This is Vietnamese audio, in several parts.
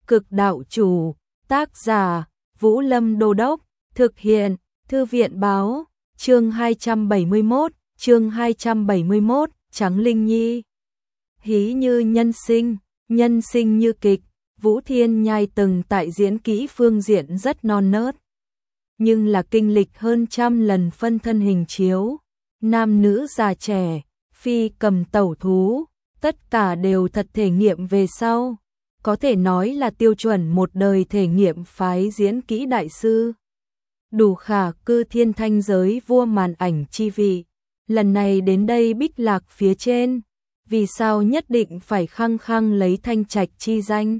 Cực đạo chủ, tác giả, Vũ Lâm Đô Đốc, thực hiện, Thư viện báo, chương 271, Trắng Linh Nhi. Hí như nhân sinh như kịch, Vũ Thiên Nhai từng tại diễn kỹ phương diện rất non nớt. Nhưng là kinh lịch hơn trăm lần phân thân hình chiếu, nam nữ già trẻ, phi cầm tẩu thú, tất cả đều thật thể nghiệm về sau. Có thể nói là tiêu chuẩn một đời thể nghiệm phái diễn kỹ đại sư. Đủ khả cư thiên thanh giới vua màn ảnh chi vị. Lần này đến đây Bích Lạc phía trên, vì sao nhất định phải khăng khăng lấy Thanh Trạch chi danh,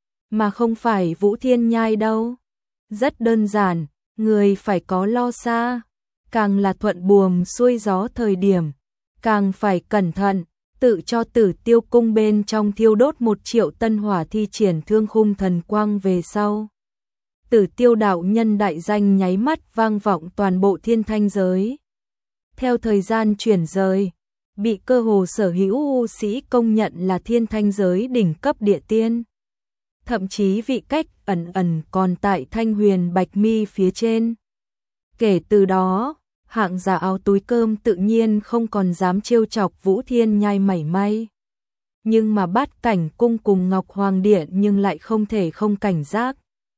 mà không phải Vũ Thiên Nhai đâu? Rất đơn giản, người phải có lo xa, càng là thuận buồm xuôi gió thời điểm, càng phải cẩn thận, tự cho Tử Tiêu cung bên trong thiêu đốt 1 triệu tân hỏa thi triển thương khung thần quang về sau. Tử Tiêu đạo nhân đại danh nháy mắt vang vọng toàn bộ thiên thanh giới. Theo thời gian chuyển rời, bị cơ hồ sở hữu u sĩ công nhận là thiên thanh giới đỉnh cấp địa tiên. Thậm chí vị cách ẩn còn tại Thanh Huyền Bạch Mi phía trên. Kể từ đó, hạng giả áo túi cơm tự nhiên không còn dám trêu chọc Vũ Thiên Nhai mảy may. Nhưng mà Bát Cảnh cung cùng Ngọc Hoàng Điện nhưng lại không thể không cảnh giác.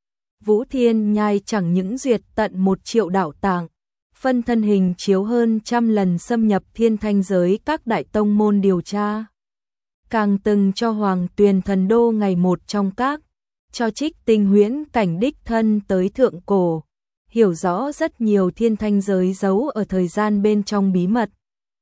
Vũ Thiên Nhai chẳng những duyệt tận 1 triệu đạo tạng, phân thân hình chiếu hơn trăm lần xâm nhập thiên thanh giới các đại tông môn điều tra. Càng từng cho Hoàng Tuyền Thần Đô ngày một trong các, cho Trích Tinh huyễn cảnh đích thân tới thượng cổ, hiểu rõ rất nhiều thiên thanh giới giấu ở thời gian bên trong bí mật.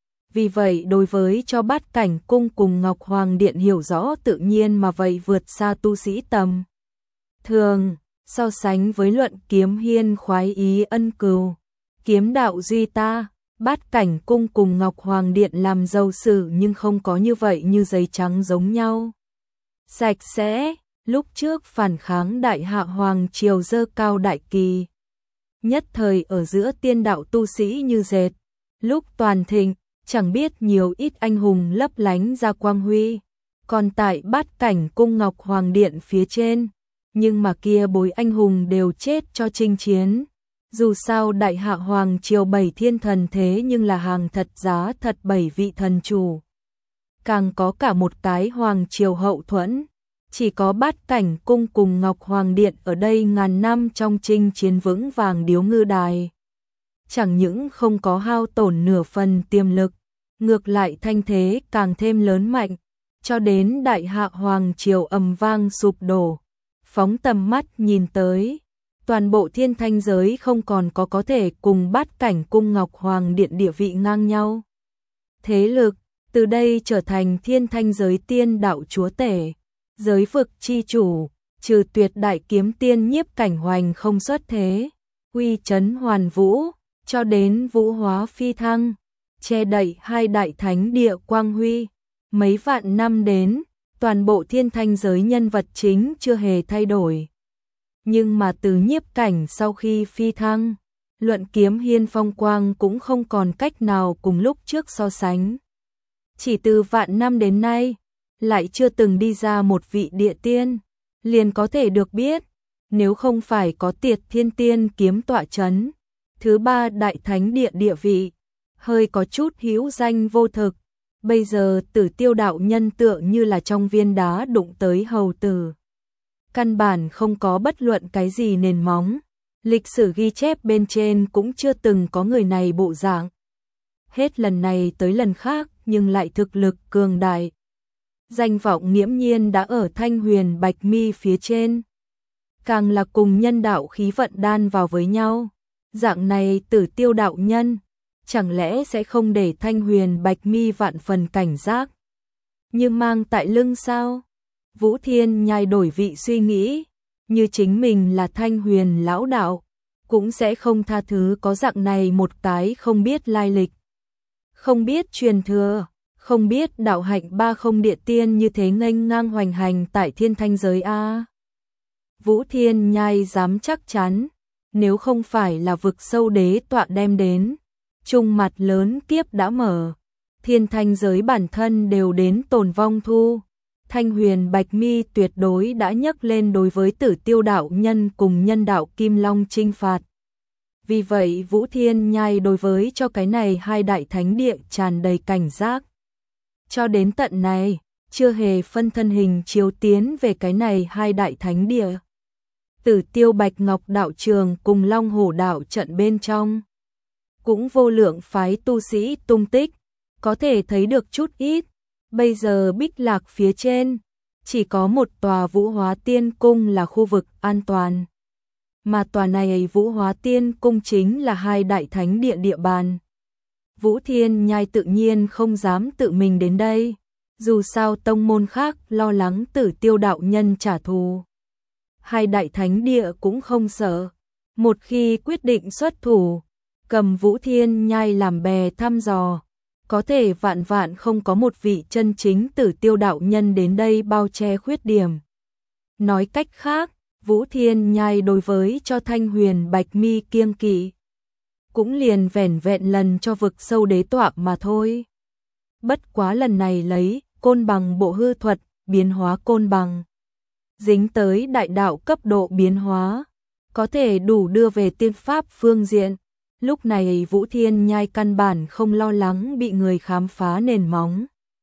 Vì vậy đối với cho Bát Cảnh cung cùng Ngọc Hoàng Điện hiểu rõ tự nhiên mà vậy vượt xa tu sĩ tầm thường, so sánh với luận kiếm hiên khoái ý ân cừu, kiếm đạo duy ta, Bát Cảnh cung cùng Ngọc Hoàng Điện làm giàu sử nhưng không có như vậy như giấy trắng giống nhau. Sạch sẽ, lúc trước phản kháng Đại Hạ Hoàng triều dơ cao đại kỳ. Nhất thời ở giữa tiên đạo tu sĩ như dệt, lúc toàn thịnh, chẳng biết nhiều ít anh hùng lấp lánh ra quang huy, còn tại Bát Cảnh cung Ngọc Hoàng Điện phía trên, nhưng mà kia bối anh hùng đều chết cho chinh chiến. Dù sao Đại Hạ Hoàng triều 7 thiên thần thế nhưng là hàng thật giá thật 7 vị thần chủ. Càng có cả một cái Hoàng triều hậu thuẫn. Chỉ có Bát Cảnh cung cùng Ngọc Hoàng Điện ở đây ngàn năm trong chinh chiến vững vàng điếu ngư đài. Chẳng những không có hao tổn nửa phần tiềm lực, ngược lại thanh thế càng thêm lớn mạnh, cho đến Đại Hạ Hoàng triều ầm vang sụp đổ. Phóng tầm mắt nhìn tới, toàn bộ thiên thanh giới không còn có thể cùng Bát Cảnh cung Ngọc Hoàng Điện địa vị ngang nhau. Thế lực, từ đây trở thành thiên thanh giới tiên đạo chúa tể. Giới vực chi chủ, trừ tuyệt đại kiếm tiên Nhiếp Cảnh Hoành không xuất thế, uy chấn hoàn vũ, cho đến vũ hóa phi thăng, che đậy 2 đại thánh địa quang huy. Mấy vạn năm đến, toàn bộ thiên thanh giới nhân vật chính chưa hề thay đổi. Nhưng mà từ Nhiếp Cảnh sau khi phi thăng, luận kiếm hiên phong quang cũng không còn cách nào cùng lúc trước so sánh. Chỉ từ vạn năm đến nay, lại chưa từng đi ra một vị địa tiên, liền có thể được biết, nếu không phải có Tiệt Thiên Tiên kiếm tọa chấn, thứ 3 đại thánh địa địa vị, hơi có chút hữu danh vô thực, bây giờ Tử Tiêu đạo nhân tựa như là trong viên đá đụng tới hầu tử. Căn bản không có bất luận cái gì nền móng, lịch sử ghi chép bên trên cũng chưa từng có người này bộ dạng. Hết lần này tới lần khác nhưng lại thực lực cường đại. Danh vọng nghiễm nhiên đã ở Thanh Huyền Bạch Mi phía trên. Càng là cùng nhân đạo khí vận đan vào với nhau. Dạng này Tử Tiêu đạo nhân, chẳng lẽ sẽ không để Thanh Huyền Bạch Mi vạn phần cảnh giác? Như mang tại lưng sao? Vũ Thiên Nhai đổi vị suy nghĩ, như chính mình là Thanh Huyền lão đạo, cũng sẽ không tha thứ có dạng này một cái không biết lai lịch, không biết truyền thừa, không biết đạo hạnh 30 địa tiên như thế nghênh ngang hoành hành tại thiên thanh giới a. Vũ Thiên Nhai dám chắc chắn, nếu không phải là vực sâu đế tọa đem đến, trung mặt lớn kiếp đã mở, thiên thanh giới bản thân đều đến tồn vong thu, Thanh Huyền Bạch Mi tuyệt đối đã nhấc lên đối với Tử Tiêu đạo nhân cùng nhân đạo Kim Long chinh phạt. Vì vậy Vũ Thiên Nhai đối với cho cái này hai đại thánh địa tràn đầy cảnh giác. Cho đến tận này, chưa hề phân thân hình chiếu tiến về cái này hai đại thánh địa. Tử Tiêu Bạch Ngọc đạo trường cùng Long Hổ đạo trận bên trong. Cũng vô lượng phái tu sĩ tung tích, có thể thấy được chút ít. Bây giờ Bích Lạc phía trên, chỉ có một tòa Vũ Hóa Tiên Cung là khu vực an toàn. Mà tòa này Vũ Hóa Tiên Cung chính là hai đại thánh địa địa bàn. Vũ Thiên Nhai tự nhiên không dám tự mình đến đây, dù sao tông môn khác lo lắng Tử Tiêu đạo nhân trả thù. Hai đại thánh địa cũng không sợ, một khi quyết định xuất thủ, cầm Vũ Thiên Nhai làm bè thăm dò, có thể vạn vạn không có một vị chân chính Tử Tiêu đạo nhân đến đây bao che khuyết điểm. Nói cách khác, Vũ Thiên Nhai đối với cho Thanh Huyền Bạch Mi kiêng kỵ, cũng liền vẻn vẹn lần cho vực sâu đế tọa mà thôi. Bất quá lần này lấy côn bằng bộ hư thuật, biến hóa côn bằng, dính tới đại đạo cấp độ biến hóa, có thể đủ đưa về tiên pháp phương diện. Lúc này Vũ Thiên Nhai căn bản không lo lắng bị người khám phá nền móng.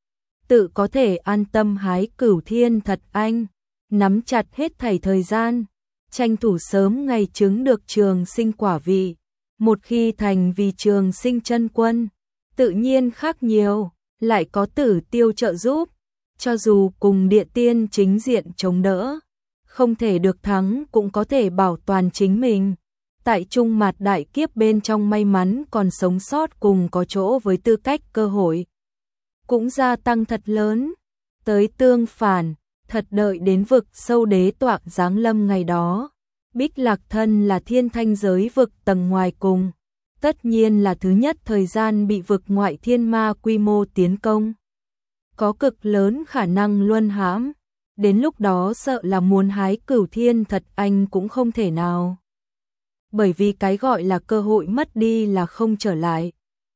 Tự có thể an tâm hái Cửu Thiên Thật Anh, nắm chặt hết thảy thời gian, tranh thủ sớm ngày chứng được trường sinh quả vị. Một khi thành vì trường sinh chân quân, tự nhiên khác nhiều, lại có Tử Tiêu trợ giúp, cho dù cùng địa tiên chính diện chống đỡ, không thể được thắng cũng có thể bảo toàn chính mình. Tại trung mặt đại kiếp bên trong may mắn còn sống sót cùng có chỗ với tư cách cơ hội, cũng gia tăng thật lớn. Tới tương phản, thật đợi đến vực sâu đế tọa giáng lâm ngày đó, Bích Lạc thân là thiên thanh giới vực tầng ngoài cùng, tất nhiên là thứ nhất thời gian bị vực ngoại thiên ma quy mô tiến công. Có cực lớn khả năng luân hãm, đến lúc đó sợ là muốn hái Cửu Thiên Thật Anh cũng không thể nào. Bởi vì cái gọi là cơ hội mất đi là không trở lại.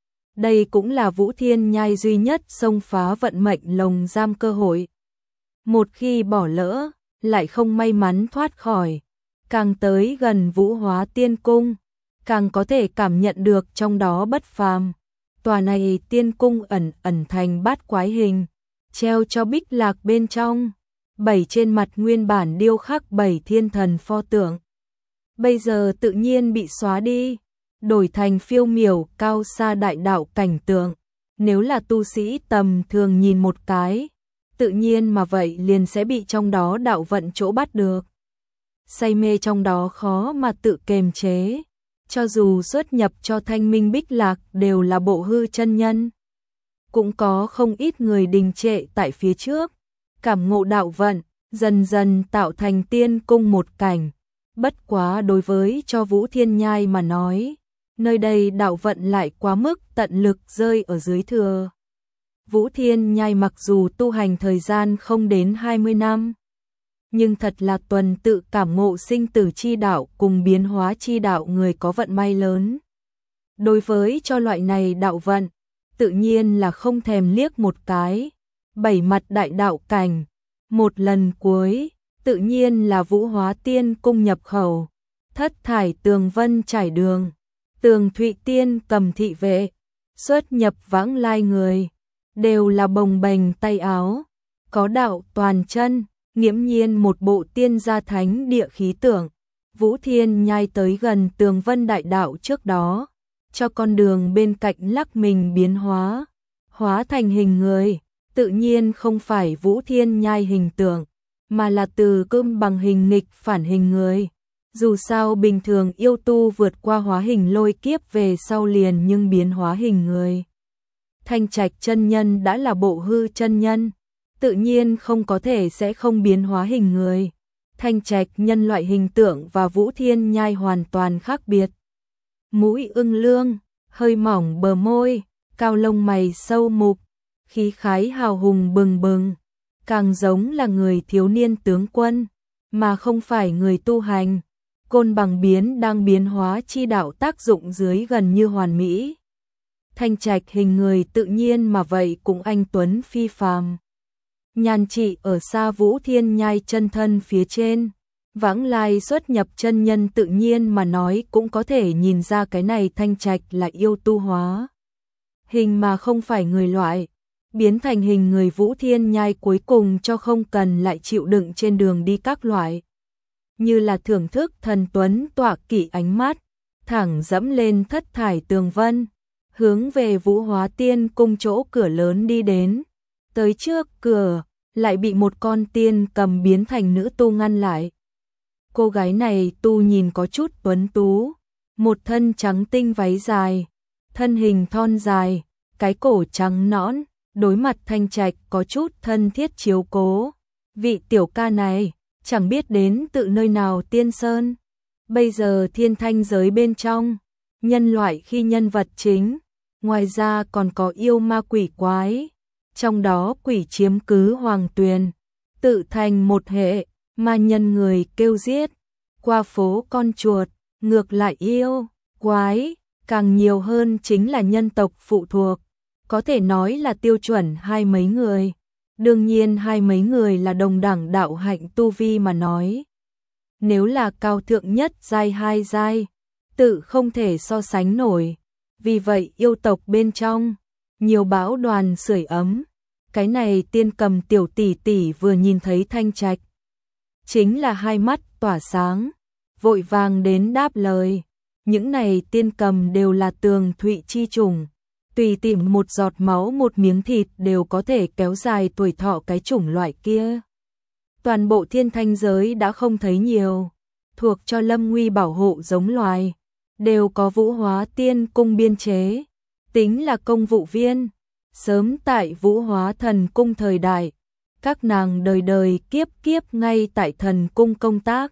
Đây cũng là Vũ Thiên Nhai duy nhất xông phá vận mệnh lồng giam cơ hội. Một khi bỏ lỡ, lại không may mắn thoát khỏi. Càng tới gần Vũ Hóa Tiên Cung, càng có thể cảm nhận được trong đó bất phàm. Tòa này tiên cung ẩn ẩn thành bát quái hình, treo cho Bích Lạc bên trong, 7 trên mặt nguyên bản điêu khắc 7 thiên thần pho tượng. Bây giờ tự nhiên bị xóa đi, đổi thành phiêu miểu cao xa đại đạo cảnh tượng. Nếu là tu sĩ tầm thường nhìn một cái, tự nhiên mà vậy liền sẽ bị trong đó đạo vận chỗ bắt được. Say mê trong đó khó mà tự kềm chế, cho dù xuất nhập cho Thanh Minh Bích Lạc đều là bộ hư chân nhân. Cũng có không ít người đình trệ tại phía trước, cảm ngộ đạo vận, dần dần tạo thành tiên cung một cảnh. Bất quá đối với cho Vũ Thiên Nhai mà nói, nơi đây đạo vận lại quá mức tận lực rơi ở dưới thừa. Vũ Thiên Nhai mặc dù tu hành thời gian không đến 20 năm, nhưng thật là tuần tự cảm ngộ sinh tử chi đạo cùng biến hóa chi đạo người có vận may lớn. Đối với cho loại này đạo vận, tự nhiên là không thèm liếc một cái. 7 mặt đại đạo cảnh, một lần cuối, tự nhiên là Vũ Hóa Tiên Cung nhập khẩu. Thất thải tường vân trải đường, tường thụy tiên cầm thị vệ, xuất nhập vãng lai người, đều là bồng bềnh tay áo, có đạo toàn chân, nghiễm nhiên một bộ tiên gia thánh địa khí tượng. Vũ Thiên Nhai tới gần tường vân đại đạo trước đó, cho con đường bên cạnh lắc mình biến hóa, hóa thành hình người, tự nhiên không phải Vũ Thiên Nhai hình tượng, mà là từ cơm bằng hình nghịch phản hình người. Dù sao bình thường yêu tu vượt qua hóa hình lôi kiếp về sau liền nhưng biến hóa hình người. Thanh Trạch chân nhân đã là bộ hư chân nhân, tự nhiên không có thể sẽ không biến hóa hình người. Thanh Trạch nhân loại hình tượng và Vũ Thiên Nhai hoàn toàn khác biệt. Mũi ưng lương, hơi mỏng bờ môi, cao lông mày sâu mục, khí khái hào hùng bừng bừng, càng giống là người thiếu niên tướng quân, mà không phải người tu hành. Côn bằng biến đang biến hóa chi đạo tác dụng dưới gần như hoàn mỹ. Thanh Trạch hình người tự nhiên mà vậy cũng anh tuấn phi phàm. nhan trị ở xa Vũ Thiên Nhai chân thân phía trên. Vãng lai xuất nhập chân nhân tự nhiên mà nói cũng có thể nhìn ra cái này Thanh Trạch là yêu tu hóa hình mà không phải người loại, biến thành hình người Vũ Thiên Nhai cuối cùng cho không cần lại chịu đựng trên đường đi các loại. Như là thưởng thức thần tuấn tọa kỵ ánh mắt, thẳng dẫm lên thất thải tường vân, hướng về Vũ Hóa Tiên cung chỗ cửa lớn đi đến. Tới trước cửa, lại bị một con tiên cầm biến thành nữ tu ngăn lại. Cô gái này tu nhìn có chút tuấn tú, một thân trắng tinh váy dài, thân hình thon dài, cái cổ trắng nõn, đối mặt Thanh Trạch có chút thân thiết chiếu cố. Vị tiểu ca này, chẳng biết đến tự nơi nào tiên sơn. Bây giờ thiên thanh giới bên trong, nhân loại khi nhân vật chính, ngoài ra còn có yêu ma quỷ quái. Trong đó quỷ chiếm cứ hoàng tuyền, tự thành một hệ, ma nhân người kêu giết. Qua phố con chuột, ngược lại yêu, quái, càng nhiều hơn chính là nhân tộc phụ thuộc. Có thể nói là tiêu chuẩn hai mấy người. Đương nhiên hai mấy người là đồng đẳng đạo hạnh tu vi mà nói. Nếu là cao thượng nhất giai hai giai, tự không thể so sánh nổi. Vì vậy yêu tộc bên trong, nhiều bão đoàn sưởi ấm. Cái này tiên cầm tiểu tỷ tỷ vừa nhìn thấy Thanh Trạch, chính là hai mắt tỏa sáng, vội vàng đến đáp lời. Những này tiên cầm đều là tường thụy chi chủng, tùy tìm một giọt máu một miếng thịt đều có thể kéo dài tuổi thọ cái chủng loại kia. Toàn bộ thiên thanh giới đã không thấy nhiều, thuộc cho Lâm Nguy bảo hộ giống loài, đều có Vũ Hóa Tiên cung biên chế, tính là công vụ viên. Sớm tại Vũ Hóa Thần cung thời đại, các nàng đời đời kiếp kiếp ngay tại thần cung công tác.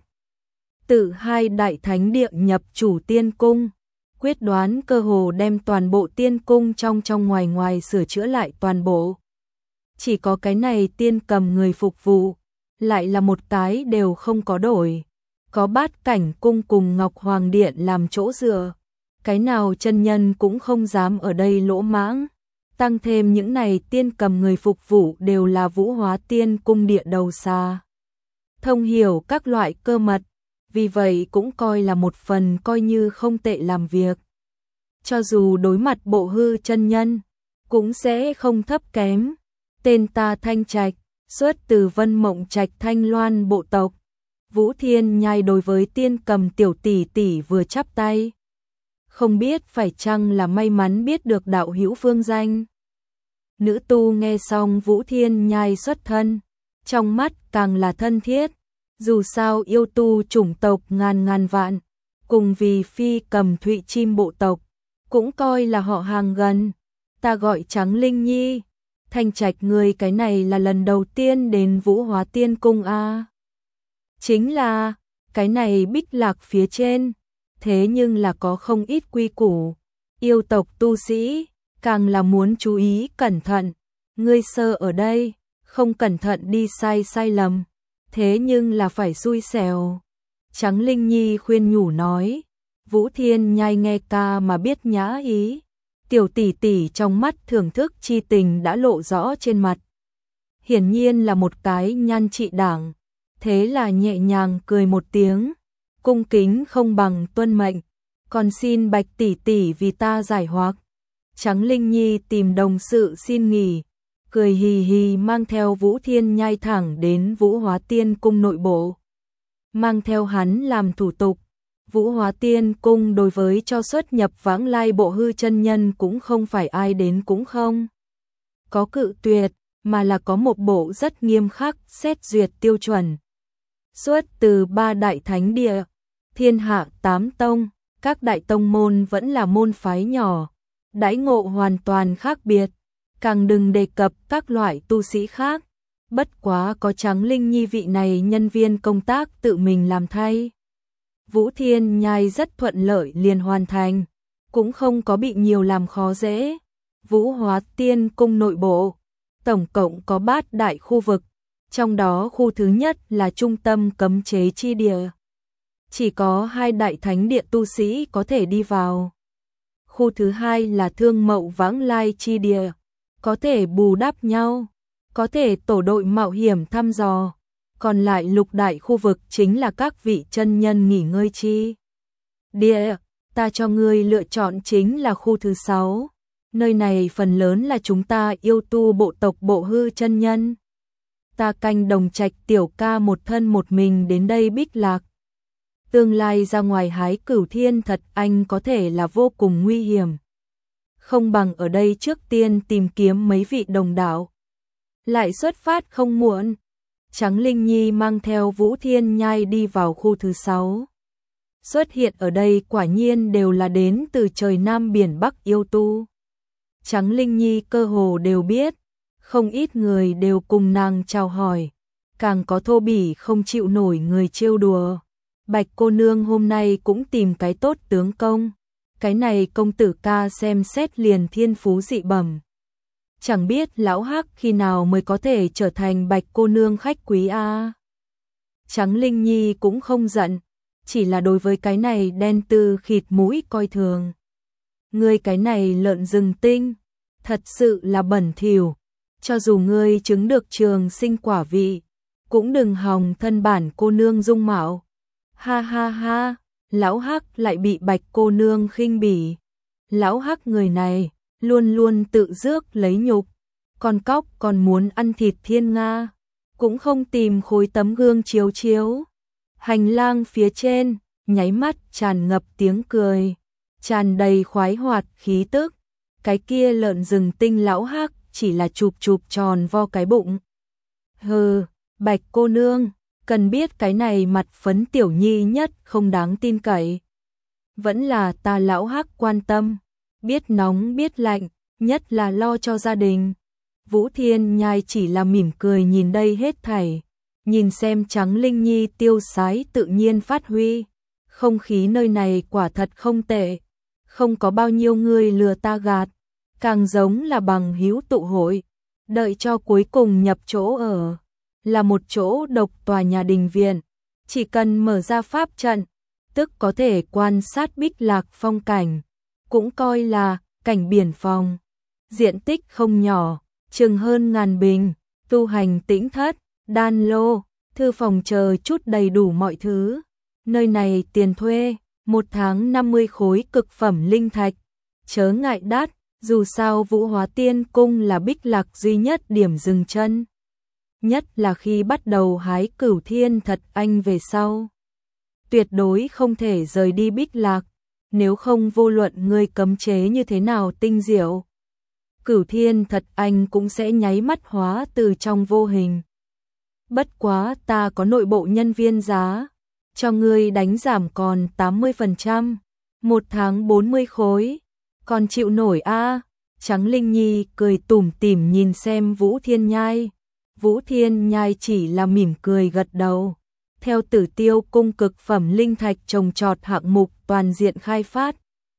Từ hai đại thánh địa nhập chủ tiên cung, quyết đoán cơ hồ đem toàn bộ tiên cung trong ngoài ngoài sửa chữa lại toàn bộ. Chỉ có cái này tiên cầm người phục vụ, lại là một cái đều không có đổi. Có Bát Cảnh cung cùng Ngọc Hoàng Điện làm chỗ dựa, cái nào chân nhân cũng không dám ở đây lỗ mãng. Tăng thêm những này tiên cầm người phục vụ đều là Vũ Hóa Tiên cung địa đầu xa, thông hiểu các loại cơ mật, vì vậy cũng coi là một phần coi như không tệ làm việc. Cho dù đối mặt bộ hư chân nhân, cũng sẽ không thấp kém. Tên ta Thanh Trạch, xuất từ Vân Mộng Trạch Thanh Loan bộ tộc. Vũ Thiên Nhai đối với tiên cầm tiểu tỷ tỷ vừa chắp tay. Không biết phải chăng là may mắn biết được đạo hữu phương danh. Nữ tu nghe xong Vũ Thiên Nhai xuất thân, trong mắt càng là thân thiết. Dù sao yêu tu chủng tộc ngàn ngàn vạn, cùng vì phi cầm thụy chim bộ tộc, cũng coi là họ hàng gần. Ta gọi Trắng Linh Nhi. Thanh Trạch người cái này là lần đầu tiên đến Vũ Hóa Tiên cung a? Chính là, cái này Bích Lạc phía trên, thế nhưng là có không ít quy củ. Yêu tộc tu sĩ, càng là muốn chú ý cẩn thận. Ngươi sơ ở đây, không cẩn thận đi sai lầm, thế nhưng là phải xui xẻo. Trắng Linh Nhi khuyên nhủ nói. Vũ Thiên Nhai nghe ca mà biết nhã ý. Tiểu tỷ tỷ trong mắt thưởng thức chi tình đã lộ rõ trên mặt. Hiển nhiên là một cái nhan trị đảng. Thế là nhẹ nhàng cười một tiếng. Cung kính không bằng tuân mệnh. Còn xin Bạch tỷ tỷ vì ta giải hoặc. Trắng Linh Nhi tìm đồng sự xin nghỉ. Cười hì hì mang theo Vũ Thiên Nhai thẳng đến Vũ Hóa Tiên cung nội bộ. Mang theo hắn làm thủ tục. Vũ Hóa Tiên cung đối với cho xuất nhập vãng lai bộ hư chân nhân cũng không phải ai đến cũng không có cự tuyệt, mà là có một bộ rất nghiêm khắc xét duyệt tiêu chuẩn. Xuất từ ba đại thánh địa, thiên hạ 8 tông, các đại tông môn vẫn là môn phái nhỏ, đãi ngộ hoàn toàn khác biệt, càng đừng đề cập các loại tu sĩ khác. Bất quá có Trắng Linh Nhi vị này nhân viên công tác tự mình làm thay. Vũ Thiên Nhai rất thuận lợi liền hoàn thành, cũng không có bị nhiều làm khó dễ. Vũ Hóa Tiên cung nội bộ, tổng cộng có 3 đại khu vực, trong đó khu thứ nhất là trung tâm cấm chế chi địa. Chỉ có 2 đại thánh địa tu sĩ có thể đi vào. Khu thứ hai là thương mậu vãng lai chi địa, có thể bù đắp nhau. có thể tổ đội mạo hiểm thăm dò, còn lại lục đại khu vực chính là các vị chân nhân nghỉ ngơi chi. Địa, ta cho ngươi lựa chọn chính là khu thứ 6. Nơi này phần lớn là chúng ta yêu tu bộ tộc Bộ Hư chân nhân. Ta canh Đồng Trạch tiểu ca một thân một mình đến đây Bích Lạc. Tương lai ra ngoài hái Cửu Thiên thật anh có thể là vô cùng nguy hiểm. Không bằng ở đây trước tiên tìm kiếm mấy vị đồng đạo. Lại xuất phát không muộn. Trắng Linh Nhi mang theo Vũ Thiên Nhai đi vào khu thứ 6. Xuất hiện ở đây quả nhiên đều là đến từ trời Nam biển Bắc yêu tu. Trắng Linh Nhi cơ hồ đều biết, không ít người đều cùng nàng chào hỏi, càng có thô bỉ không chịu nổi người trêu đùa. Bạch cô nương hôm nay cũng tìm cái tốt tướng công, cái này công tử ca xem xét liền thiên phú dị bẩm. Chẳng biết lão Hắc khi nào mới có thể trở thành Bạch cô nương khách quý a. Trắng Linh Nhi cũng không giận, chỉ là đối với cái này đen tư khịt mũi coi thường. Ngươi cái này lợn rừng tinh, thật sự là bẩn thỉu, cho dù ngươi chứng được trường sinh quả vị, cũng đừng hòng thân bản cô nương dung mạo. Ha ha ha, lão Hắc lại bị Bạch cô nương khinh bỉ. Lão Hắc người này luôn luôn tự rước lấy nhục, con cóc còn muốn ăn thịt thiên nga, cũng không tìm khối tấm gương chiếu chiếu. Hành lang phía trên, nháy mắt tràn ngập tiếng cười, tràn đầy khoái hoạt khí tức. Cái kia lợn rừng tinh lão Hắc chỉ là chụp chụp tròn vo cái bụng. Hừ, Bạch cô nương, cần biết cái này mặt phấn tiểu nhi nhất không đáng tin cậy. Vẫn là ta lão Hắc quan tâm, biết nóng biết lạnh, nhất là lo cho gia đình. Vũ Thiên Nhai chỉ là mỉm cười nhìn đây hết thảy, nhìn xem Trắng Linh Nhi tiêu sái tự nhiên phát huy. Không khí nơi này quả thật không tệ, không có bao nhiêu người lừa ta gạt, càng giống là bằng hữu tụ hội. Đợi cho cuối cùng nhập chỗ ở, là một chỗ độc tòa nhà đình viện, chỉ cần mở ra pháp trận, tức có thể quan sát Bích Lạc phong cảnh, cũng coi là cảnh biển phòng. Diện tích không nhỏ, chừng hơn 1000 bình, tu hành tĩnh thất, đan lô, thư phòng chờ chút đầy đủ mọi thứ. Nơi này tiền thuê, 1 tháng 50 khối cực phẩm linh thạch, chớ ngại đắt, dù sao Vũ Hóa Tiên Cung là Bích Lạc duy nhất điểm dừng chân. Nhất là khi bắt đầu hái Cửu Thiên thật anh về sau. Tuyệt đối không thể rời đi Bích Lạc, nếu không vô luận ngươi cấm chế như thế nào tinh diệu, Cửu Thiên thật anh cũng sẽ nháy mắt hóa từ trong vô hình. Bất quá ta có nội bộ nhân viên giá, cho ngươi đánh giảm còn 80%, 1 tháng 40 khối, còn chịu nổi a? Trắng Linh Nhi cười tủm tỉm nhìn xem Vũ Thiên Nhai. Vũ Thiên Nhai chỉ là mỉm cười gật đầu. Theo Tử Tiêu cung cực phẩm linh thạch trồng trọt hạng mục toàn diện khai phát,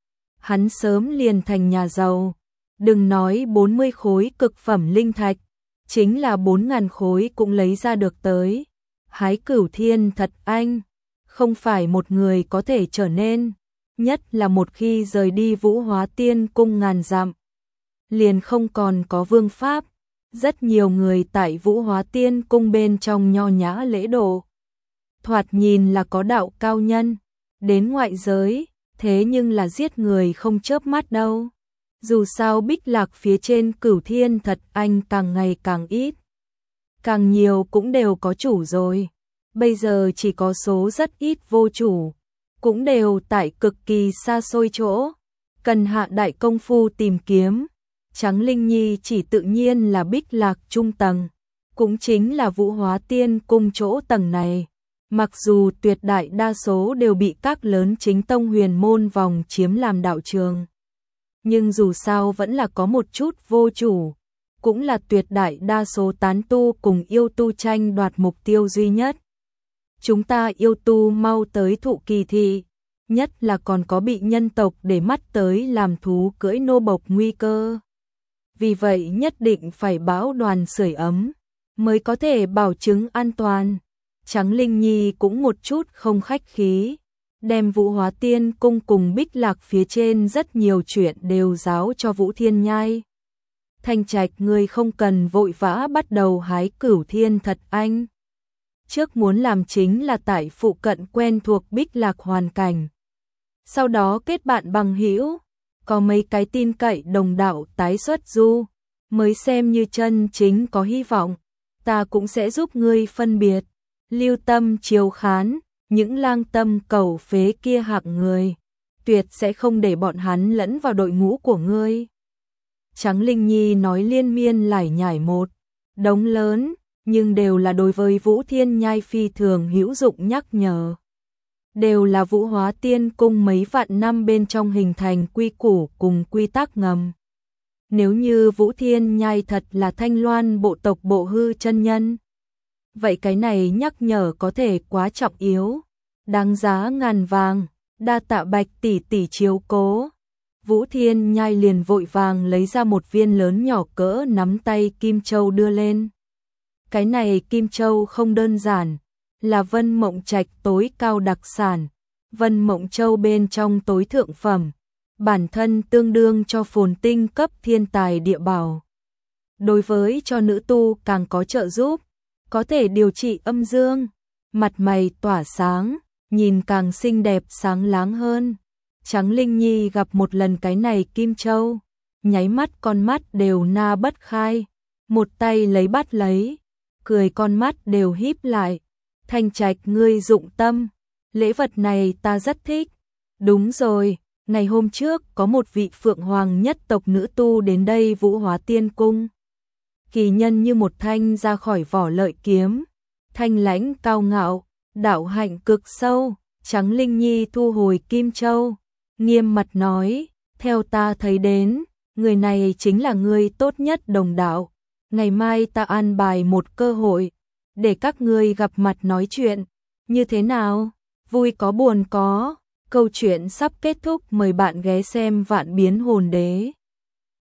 hắn sớm liền thành nhà giàu. Đừng nói 40 khối cực phẩm linh thạch, chính là 4000 khối cũng lấy ra được tới. Hái Cửu Thiên thật anh, không phải một người có thể trở nên, nhất là một khi rời đi Vũ Hóa Tiên Cung ngàn dặm, liền không còn có vương pháp. Rất nhiều người tại Vũ Hóa Tiên Cung bên trong nho nhã lễ độ, thoạt nhìn là có đạo cao nhân, đến ngoại giới, thế nhưng là giết người không chớp mắt đâu. Dù sao Bích Lạc phía trên Cửu Thiên thật anh càng ngày càng ít, càng nhiều cũng đều có chủ rồi. Bây giờ chỉ có số rất ít vô chủ, cũng đều tại cực kỳ xa xôi chỗ, cần hạ đại công phu tìm kiếm. Trắng Linh Nhi chỉ tự nhiên là Bích Lạc trung tầng, cũng chính là Vũ Hóa Tiên Cung chỗ tầng này. Mặc dù tuyệt đại đa số đều bị các lớn chính tông huyền môn vòng chiếm làm đạo trường, nhưng dù sao vẫn là có một chút vô chủ, cũng là tuyệt đại đa số tán tu cùng yêu tu tranh đoạt mục tiêu duy nhất. Chúng ta yêu tu mau tới thụ kỳ thị, nhất là còn có bị nhân tộc để mắt tới làm thú cưỡi nô bộc nguy cơ. Vì vậy nhất định phải báo đoàn sưởi ấm, mới có thể bảo chứng an toàn. Trắng Linh Nhi cũng một chút không khách khí, đem Vũ Hóa Tiên Cung cùng Bích Lạc phía trên rất nhiều chuyện đều giáo cho Vũ Thiên Nhai. Thanh Trạch ngươi không cần vội vã bắt đầu hái Cửu Thiên Thật Anh. Trước muốn làm chính là tại phụ cận quen thuộc Bích Lạc hoàn cảnh. Sau đó kết bạn bằng hữu, có mấy cái tin cậy đồng đạo tái xuất du, mới xem như chân chính có hy vọng. Ta cũng sẽ giúp ngươi phân biệt, lưu tâm chiếu khán, những lang tâm cầu phế kia hạng người, tuyệt sẽ không để bọn hắn lẫn vào đội ngũ của ngươi. Tráng Linh Nhi nói liên miên lải nhải một đống lớn, nhưng đều là đối với Vũ Thiên Nhai phi thường hữu dụng nhắc nhở. Đều là Vũ Hóa Tiên Cung mấy vạn năm bên trong hình thành quy củ cùng quy tắc ngầm. Nếu như Vũ Thiên Nhai thật là Thanh Loan bộ tộc Bộ Hư chân nhân, vậy cái này nhắc nhở có thể quá trọng yếu, đáng giá ngàn vàng, đa tạ Bạch tỷ tỷ chiếu cố. Vũ Thiên Nhai liền vội vàng lấy ra một viên lớn nhỏ cỡ nắm tay kim châu đưa lên. Cái này kim châu không đơn giản, là Vân Mộng Trạch tối cao đặc sản, Vân Mộng Châu bên trong tối thượng phẩm, bản thân tương đương cho phồn tinh cấp thiên tài địa bảo. Đối với cho nữ tu càng có trợ giúp, có thể điều trị âm dương, mặt mày tỏa sáng, nhìn càng xinh đẹp sáng láng hơn. Tráng Linh Nhi gặp một lần cái này kim châu, nháy mắt con mắt đều na bất khai, một tay lấy bắt lấy, cười con mắt đều híp lại. Thanh Trạch ngươi dụng tâm, lễ vật này ta rất thích. Đúng rồi, ngày hôm trước có một vị Phượng Hoàng nhất tộc nữ tu đến đây Vũ Hóa Tiên Cung. Kỳ nhân như một thanh ra khỏi vỏ lợi kiếm, thanh lãnh cao ngạo, đạo hạnh cực sâu. Tráng Linh Nhi thu hồi kim châu, nghiêm mặt nói, theo ta thấy đến, người này chính là người tốt nhất đồng đạo. Ngày mai ta an bài một cơ hội, để các ngươi gặp mặt nói chuyện, như thế nào? Vui có buồn có, câu chuyện sắp kết thúc, mời bạn ghé xem Vạn Biến Hồn Đế.